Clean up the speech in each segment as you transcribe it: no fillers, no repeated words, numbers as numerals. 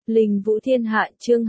Linh Vũ Thiên Hạ chương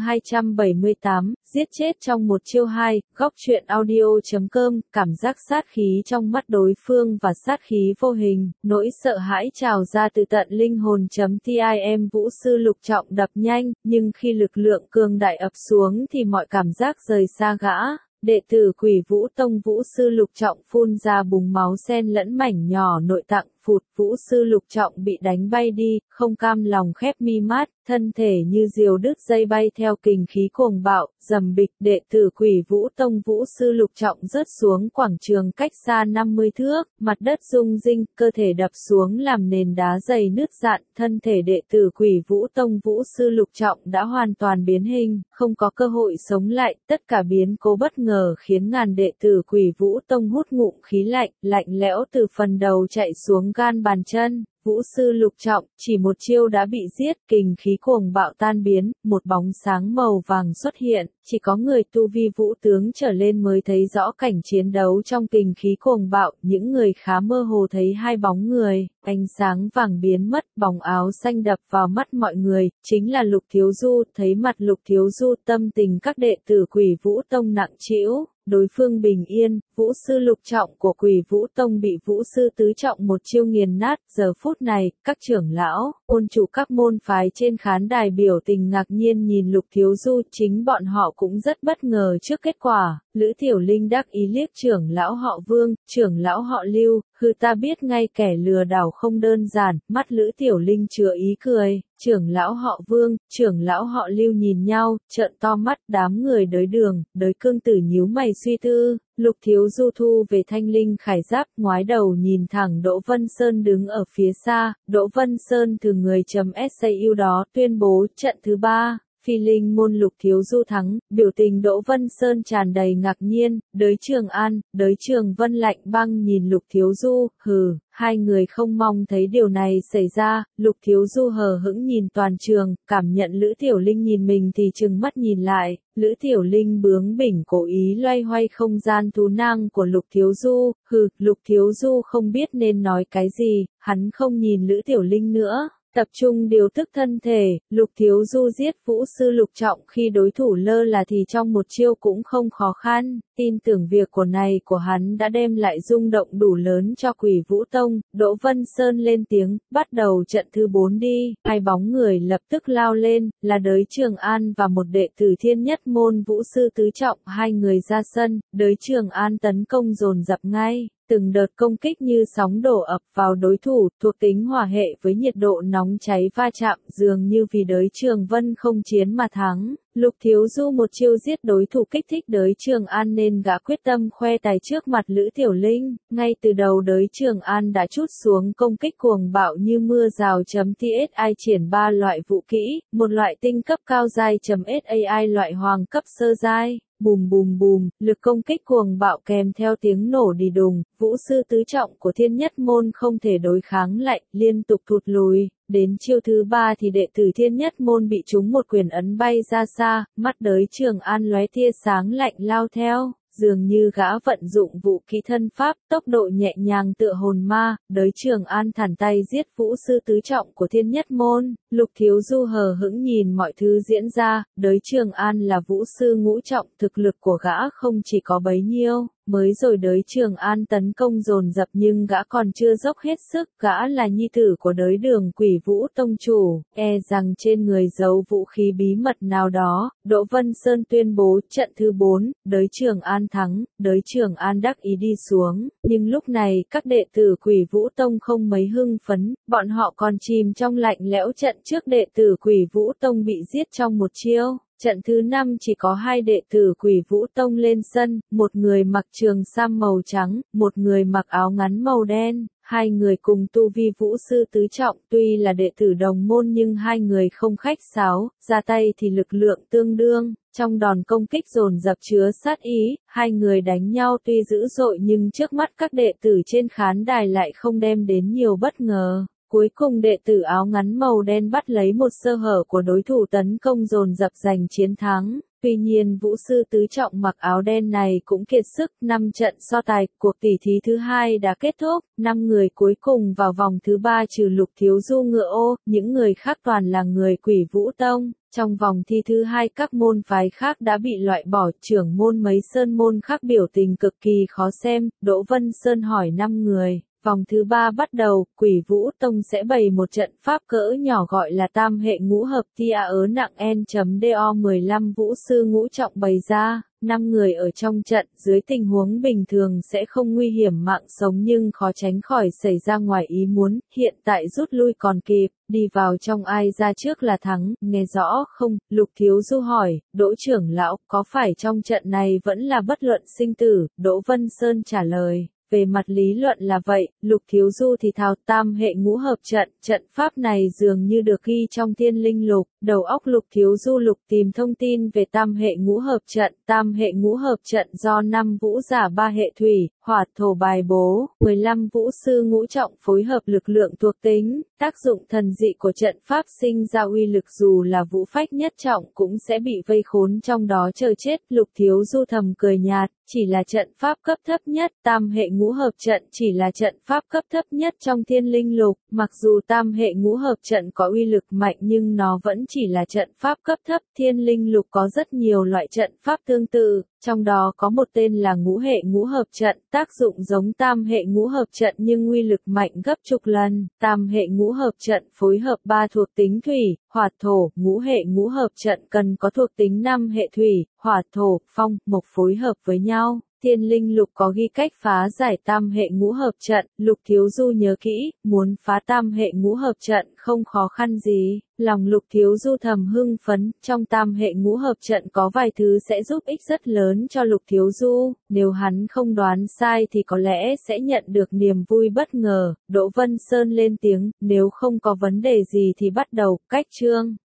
278, giết chết trong một chiêu 2, góc truyện audio.com, cảm giác sát khí trong mắt đối phương và sát khí vô hình, nỗi sợ hãi trào ra từ tận linh hồn.tim Vũ sư lục trọng đập nhanh, nhưng khi lực lượng cường đại ập xuống thì mọi cảm giác rời xa gã. Đệ tử Quỷ Vũ Tông Vũ sư lục trọng phun ra bùng máu xen lẫn mảnh nhỏ nội tạng, phụt, Vũ sư lục trọng bị đánh bay đi, không cam lòng khép mi mắt, thân thể như diều đứt dây bay theo kình khí cuồng bạo, rầm bịch, đệ tử Quỷ Vũ Tông Vũ sư lục trọng rớt xuống quảng trường cách xa 50 thước, mặt đất rung rinh, cơ thể đập xuống làm nền đá dày nứt rạn, thân thể đệ tử Quỷ Vũ Tông Vũ sư lục trọng đã hoàn toàn biến hình, không có cơ hội sống lại, tất cả biến cố bất ngờ khiến ngàn đệ tử Quỷ Vũ Tông hút ngụm khí lạnh, lạnh lẽo từ phần đầu chạy xuống gan bàn chân. Vũ sư lục trọng, chỉ một chiêu đã bị giết, kình khí cuồng bạo tan biến, một bóng sáng màu vàng xuất hiện, chỉ có người tu vi vũ tướng trở lên mới thấy rõ cảnh chiến đấu trong kình khí cuồng bạo, những người khá mơ hồ thấy hai bóng người, ánh sáng vàng biến mất, bóng áo xanh đập vào mắt mọi người, chính là Lục Thiếu Du, thấy mặt Lục Thiếu Du tâm tình các đệ tử Quỷ Vũ Tông nặng trĩu. Đối phương bình yên, Vũ sư lục trọng của Quỷ Vũ Tông bị Vũ sư tứ trọng một chiêu nghiền nát, giờ phút này, các trưởng lão, môn chủ các môn phái trên khán đài biểu tình ngạc nhiên nhìn Lục Thiếu Du, chính bọn họ cũng rất bất ngờ trước kết quả. Lữ Tiểu Linh đắc ý liếc trưởng lão họ Vương, trưởng lão họ Lưu, hừ, ta biết ngay kẻ lừa đảo không đơn giản, mắt Lữ Tiểu Linh chứa ý cười. Trưởng lão họ Vương, trưởng lão họ Lưu nhìn nhau, trợn to mắt, đám người đới đường, đới cương tử nhíu mày suy tư. Lục Thiếu Du thu về thanh linh khải giáp, ngoái đầu nhìn thẳng Đỗ Vân Sơn đứng ở phía xa, Đỗ Vân Sơn từ người .sau đó tuyên bố trận thứ 3. Phi linh môn Lục Thiếu Du thắng, biểu tình Đỗ Vân Sơn tràn đầy ngạc nhiên, đới Trường An, đới Trường Vân lạnh băng nhìn Lục Thiếu Du, hừ, hai người không mong thấy điều này xảy ra, Lục Thiếu Du hờ hững nhìn toàn trường, cảm nhận Lữ Tiểu Linh nhìn mình thì trừng mắt nhìn lại, Lữ Tiểu Linh bướng bỉnh cố ý loay hoay không gian thú năng của Lục Thiếu Du, hừ, Lục Thiếu Du không biết nên nói cái gì, hắn không nhìn Lữ Tiểu Linh nữa. Tập trung điều tức thân thể, Lục Thiếu Du giết Vũ sư lục trọng khi đối thủ lơ là thì trong một chiêu cũng không khó khăn, tin tưởng việc của hắn đã đem lại rung động đủ lớn cho Quỷ Vũ Tông. Đỗ Vân Sơn lên tiếng, bắt đầu trận thứ 4 đi, hai bóng người lập tức lao lên, là đới Trường An và một đệ tử Thiên Nhất môn Vũ sư tứ trọng, hai người ra sân, đới Trường An tấn công dồn dập ngay. Từng đợt công kích như sóng đổ ập vào đối thủ, thuộc tính hỏa hệ với nhiệt độ nóng cháy va chạm, dường như vì đới Trường Vân không chiến mà thắng. Lục Thiếu Du một chiêu giết đối thủ kích thích đới Trường An nên gã quyết tâm khoe tài trước mặt Lữ Tiểu Linh. Ngay từ đầu đới Trường An đã trút xuống công kích cuồng bạo như mưa rào. TSI triển 3 loại vũ kỹ, một loại tinh cấp cao giai. SAI loại hoàng cấp sơ giai. Bùm bùm bùm, lực công kích cuồng bạo kèm theo tiếng nổ đi đùng, Vũ sư tứ trọng của Thiên Nhất môn không thể đối kháng lại, liên tục thụt lùi. Đến chiêu thứ 3 thì đệ tử Thiên Nhất môn bị trúng một quyền ấn bay ra xa, mắt đới Trường An lóe tia sáng lạnh lao theo. Dường như gã vận dụng vũ khí thân pháp, tốc độ nhẹ nhàng tựa hồn ma, đới Trường An thản tay giết Vũ sư tứ trọng của Thiên Nhất môn. Lục Thiếu Du hờ hững nhìn mọi thứ diễn ra, đới Trường An là Vũ sư ngũ trọng, thực lực của gã không chỉ có bấy nhiêu. Mới rồi đới Trường An tấn công dồn dập nhưng gã còn chưa dốc hết sức, gã là nhi tử của đới Đường Quỷ Vũ Tông chủ, rằng trên người giấu vũ khí bí mật nào đó. Đỗ Vân Sơn tuyên bố trận thứ 4, đới Trường An thắng, đới Trường An đắc ý đi xuống, nhưng lúc này các đệ tử Quỷ Vũ Tông không mấy hưng phấn, bọn họ còn chìm trong lạnh lẽo trận trước đệ tử Quỷ Vũ Tông bị giết trong một chiêu. Trận thứ 5 chỉ có hai đệ tử Quỷ Vũ Tông lên sân, một người mặc trường sam màu trắng, một người mặc áo ngắn màu đen. Hai người cùng tu vi Vũ sư tứ trọng, tuy là đệ tử đồng môn nhưng hai người không khách sáo, ra tay thì lực lượng tương đương. Trong đòn công kích dồn dập chứa sát ý, hai người đánh nhau tuy dữ dội nhưng trước mắt các đệ tử trên khán đài lại không đem đến nhiều bất ngờ. Cuối cùng đệ tử áo ngắn màu đen bắt lấy một sơ hở của đối thủ tấn công dồn dập giành chiến thắng. Tuy nhiên vũ sư tứ trọng mặc áo đen này cũng kiệt sức, 5 trận so tài, cuộc tỉ thí thứ 2 đã kết thúc, 5 người cuối cùng vào vòng thứ 3 trừ Lục Thiếu Du ngựa ô, những người khác toàn là người Quỷ Vũ Tông. Trong vòng thi thứ 2 các môn phái khác đã bị loại bỏ, trưởng môn mấy sơn môn khác biểu tình cực kỳ khó xem, Đỗ Vân Sơn hỏi 5 người. Vòng thứ 3 bắt đầu, Quỷ Vũ Tông sẽ bày một trận pháp cỡ nhỏ gọi là tam hệ ngũ hợp tia ớ nặng N.do 15 vũ sư ngũ trọng bày ra, 5 người ở trong trận, dưới tình huống bình thường sẽ không nguy hiểm mạng sống nhưng khó tránh khỏi xảy ra ngoài ý muốn, hiện tại rút lui còn kịp, đi vào trong ai ra trước là thắng, nghe rõ không? Lục Thiếu Du hỏi, Đỗ trưởng lão, có phải trong trận này vẫn là bất luận sinh tử? Đỗ Vân Sơn trả lời. Về mặt lý luận là vậy, Lục Thiếu Du thì thào tam hệ ngũ hợp trận, trận pháp này dường như được ghi trong Thiên Linh Lục, đầu óc Lục Thiếu Du lục tìm thông tin về tam hệ ngũ hợp trận do 5 vũ giả 3 hệ thủy, hỏa thổ bài bố, 15 vũ sư ngũ trọng phối hợp lực lượng thuộc tính, tác dụng thần dị của trận pháp sinh ra uy lực dù là vũ phách nhất trọng cũng sẽ bị vây khốn trong đó chờ chết, Lục Thiếu Du thầm cười nhạt. Chỉ là trận pháp cấp thấp nhất, tam hệ ngũ hợp trận chỉ là trận pháp cấp thấp nhất trong Thiên Linh Lục, mặc dù tam hệ ngũ hợp trận có uy lực mạnh nhưng nó vẫn chỉ là trận pháp cấp thấp, Thiên Linh Lục có rất nhiều loại trận pháp tương tự, trong đó có một tên là ngũ hệ ngũ hợp trận, tác dụng giống tam hệ ngũ hợp trận nhưng uy lực mạnh gấp chục lần, tam hệ ngũ hợp trận phối hợp 3 thuộc tính thủy, hỏa thổ, ngũ hệ ngũ hợp trận cần có thuộc tính 5 hệ thủy, hỏa thổ, phong, mộc phối hợp với nhau. Thiên Linh Lục có ghi cách phá giải tam hệ ngũ hợp trận, Lục Thiếu Du nhớ kỹ, muốn phá tam hệ ngũ hợp trận không khó khăn gì, lòng Lục Thiếu Du thầm hưng phấn, trong tam hệ ngũ hợp trận có vài thứ sẽ giúp ích rất lớn cho Lục Thiếu Du, nếu hắn không đoán sai thì có lẽ sẽ nhận được niềm vui bất ngờ, Đỗ Vân Sơn lên tiếng, nếu không có vấn đề gì thì bắt đầu, cách chương.